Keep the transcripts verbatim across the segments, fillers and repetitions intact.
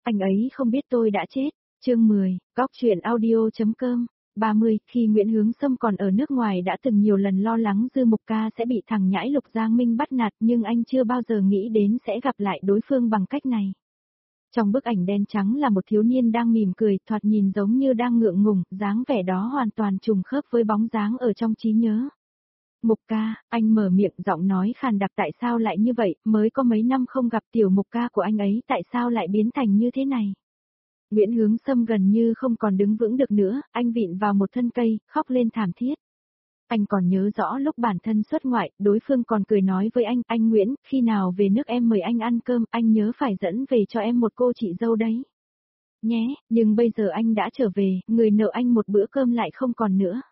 Anh ấy không biết tôi đã chết. Chương mười, Góc truyện audio.com. ba mươi, khi Nguyễn Hướng Xâm còn ở nước ngoài đã từng nhiều lần lo lắng Dư Mục Ca sẽ bị thằng nhãi Lục Giang Minh bắt nạt, nhưng anh chưa bao giờ nghĩ đến sẽ gặp lại đối phương bằng cách này. Trong bức ảnh đen trắng là một thiếu niên đang mỉm cười, thoạt nhìn giống như đang ngượng ngùng, dáng vẻ đó hoàn toàn trùng khớp với bóng dáng ở trong trí nhớ. Mục Ca, anh mở miệng, giọng nói khàn đặc, tại sao lại như vậy, mới có mấy năm không gặp tiểu Mục Ca của anh ấy, tại sao lại biến thành như thế này? Nguyễn Hướng Xâm gần như không còn đứng vững được nữa, anh vịn vào một thân cây, khóc lên thảm thiết. Anh còn nhớ rõ lúc bản thân xuất ngoại, đối phương còn cười nói với anh, anh Nguyễn, khi nào về nước em mời anh ăn cơm, anh nhớ phải dẫn về cho em một cô chị dâu đấy. Nhé, nhưng bây giờ anh đã trở về, người nợ anh một bữa cơm lại không còn nữa.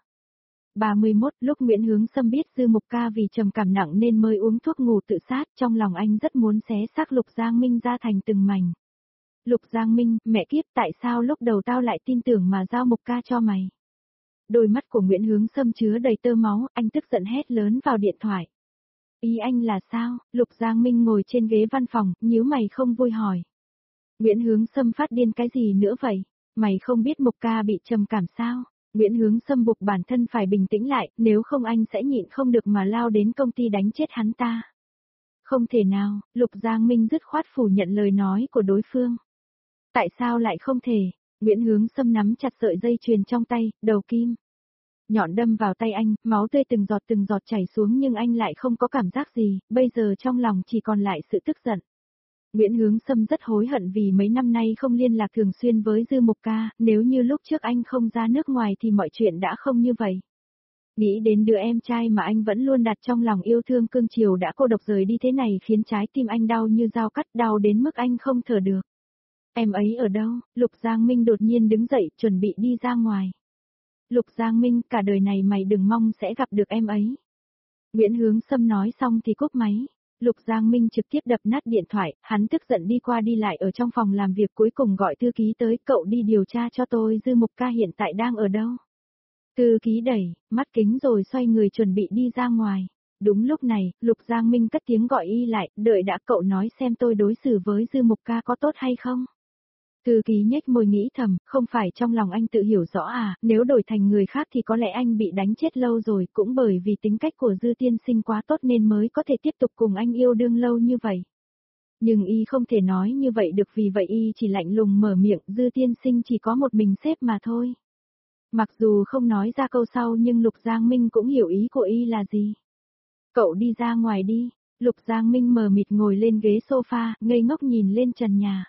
ba mươi mốt, lúc Nguyễn Hướng Xâm biết Dư Mục Ca vì trầm cảm nặng nên mới uống thuốc ngủ tự sát, trong lòng anh rất muốn xé xác Lục Giang Minh ra thành từng mảnh. Lục Giang Minh, mẹ kiếp, tại sao lúc đầu tao lại tin tưởng mà giao Mục Ca cho mày? Đôi mắt của Nguyễn Hướng Xâm chứa đầy tơ máu, anh tức giận hét lớn vào điện thoại. Ý anh là sao? Lục Giang Minh ngồi trên ghế văn phòng, nhíu mày không vui hỏi. Nguyễn Hướng Xâm phát điên cái gì nữa vậy? Mày không biết Mục Ca bị trầm cảm sao? Nguyễn Hướng Xâm buộc bản thân phải bình tĩnh lại, nếu không anh sẽ nhịn không được mà lao đến công ty đánh chết hắn ta. Không thể nào, Lục Giang Minh dứt khoát phủ nhận lời nói của đối phương. Tại sao lại không thể? Nguyễn Hướng Xâm nắm chặt sợi dây chuyền trong tay, đầu kim. Nhọn đâm vào tay anh, máu tươi từng giọt từng giọt chảy xuống nhưng anh lại không có cảm giác gì, bây giờ trong lòng chỉ còn lại sự tức giận. Nguyễn Hướng Xâm rất hối hận vì mấy năm nay không liên lạc thường xuyên với Dư Mục Ca, nếu như lúc trước anh không ra nước ngoài thì mọi chuyện đã không như vậy. Nghĩ đến đứa em trai mà anh vẫn luôn đặt trong lòng yêu thương cưng chiều đã cô độc rời đi thế này khiến trái tim anh đau như dao cắt, đau đến mức anh không thở được. Em ấy ở đâu? Lục Giang Minh đột nhiên đứng dậy, chuẩn bị đi ra ngoài. Lục Giang Minh, cả đời này mày đừng mong sẽ gặp được em ấy. Nguyễn Hướng Xâm nói xong thì cúp máy. Lục Giang Minh trực tiếp đập nát điện thoại, hắn tức giận đi qua đi lại ở trong phòng làm việc, cuối cùng gọi thư ký tới, cậu đi điều tra cho tôi Dư Mục Ca hiện tại đang ở đâu. Thư ký đẩy mắt kính rồi xoay người chuẩn bị đi ra ngoài. Đúng lúc này, Lục Giang Minh cất tiếng gọi y lại, đợi đã, cậu nói xem tôi đối xử với Dư Mục Ca có tốt hay không. Thư ký nhếch môi nghĩ thầm, không phải trong lòng anh tự hiểu rõ à, nếu đổi thành người khác thì có lẽ anh bị đánh chết lâu rồi, cũng bởi vì tính cách của Dư tiên sinh quá tốt nên mới có thể tiếp tục cùng anh yêu đương lâu như vậy. Nhưng y không thể nói như vậy được, vì vậy y chỉ lạnh lùng mở miệng, Dư tiên sinh chỉ có một mình sếp mà thôi. Mặc dù không nói ra câu sau nhưng Lục Giang Minh cũng hiểu ý của y là gì. Cậu đi ra ngoài đi. Lục Giang Minh mờ mịt ngồi lên ghế sofa, ngây ngốc nhìn lên trần nhà.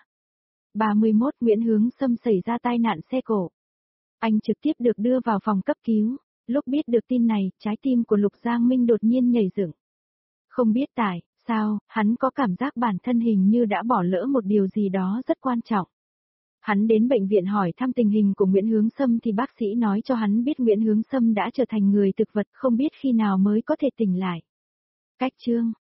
ba mươi mốt, Nguyễn Hướng Xâm xảy ra tai nạn xe cộ. Anh trực tiếp được đưa vào phòng cấp cứu. Lúc biết được tin này, trái tim của Lục Giang Minh đột nhiên nhảy dựng. Không biết tại sao, hắn có cảm giác bản thân hình như đã bỏ lỡ một điều gì đó rất quan trọng. Hắn đến bệnh viện hỏi thăm tình hình của Nguyễn Hướng Xâm thì bác sĩ nói cho hắn biết Nguyễn Hướng Xâm đã trở thành người thực vật, không biết khi nào mới có thể tỉnh lại. Cách chương